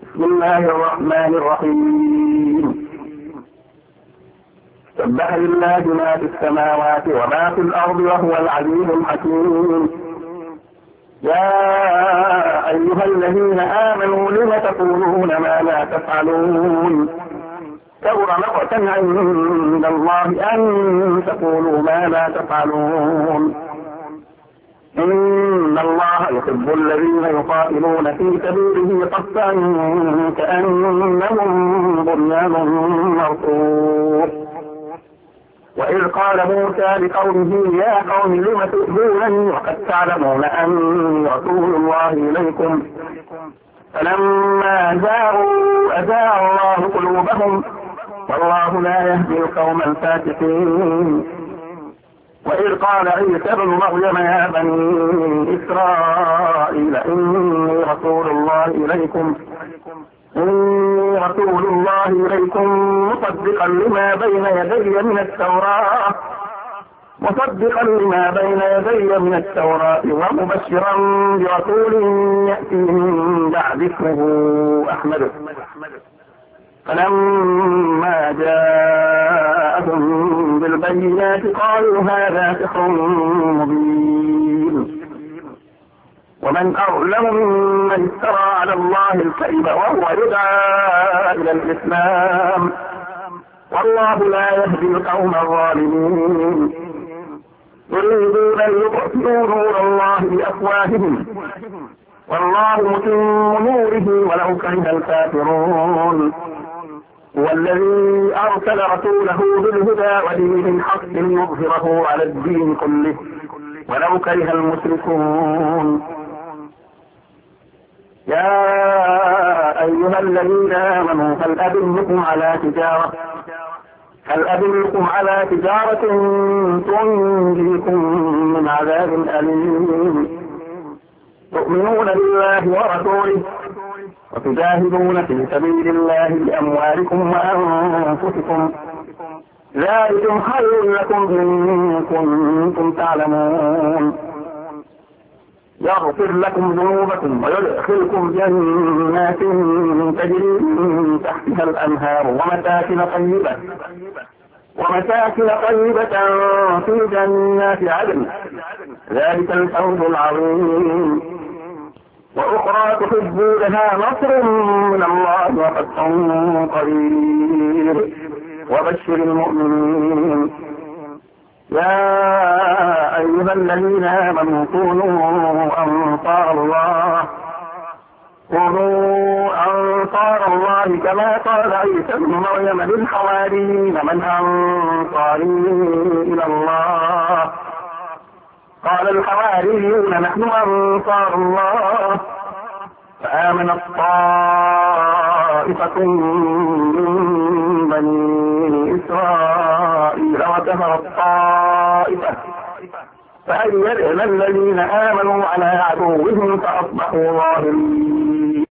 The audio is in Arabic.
بسم الله الرحمن الرحيم. سبح لله ما في السماوات وما في الأرض وهو العزيز الحكيم. يا أيها الذين آمنوا لم تقولون ما لا تفعلون كبر مقتا عند الله أن تقولوا ما لا تفعلون. إن الله يحب الذين يقاتلون في سبيله صفا كأنهم بنيان مرصوص. وإذ قال موسى لقومه يا قوم لم تؤذونني وقد تعلمون أني رسول الله إليكم فلما زاغوا أزاغ الله قلوبهم والله لا يهدي القوم الفاسقين. وإذ قال عيسى ابن مريم يا بني إسرائيل إني رسول الله إليكم مصدقا لما بين يدي من التوراة ومبشرا برسول يأتي من بعد اسمه أحمد. فلما جاءهم بالبينات قالوا هذا سحر مبين. ومن أظلم ممن افترى على الله الكذب وهو يدعى إلى الإسلام والله لا يهدي القوم الظالمين. يريدون أن يطفئوا نور الله بأفواههم والله متم نوره ولو كره الكافرون. هو الذي أرسل رسوله بالهدى ودين الحق ليظهره على الدين كله ولو كره المشركون. يا أيها الذين آمنوا هل أدلكم على تجارة تنجيكم من عذاب أليم تؤمنون بالله ورسوله وتجاهدون في سبيل الله بأموالكم وأنفسكم ذلكم خير لكم إن كنتم تعلمون. يغفر لكم ذنوبكم ويدخلكم جنات تجري من تحتها الأنهار ومساكن طيبة في جنات عدن ذلك الفوز العظيم. وأخرى تحبونها نصر من الله وفتح قريب وبشر المؤمنين. يا أيها الذين آمنوا كونوا أنصار الله كما قال عيسى ابن مريم للحواريين من أنصاري إلى الله قال الحواريون نحن أنصار الله. فآمنت طائفة من بني إسرائيل وكفرت طائفة فأيدنا الذين آمنوا على عدوهم فأصبحوا ظاهرين.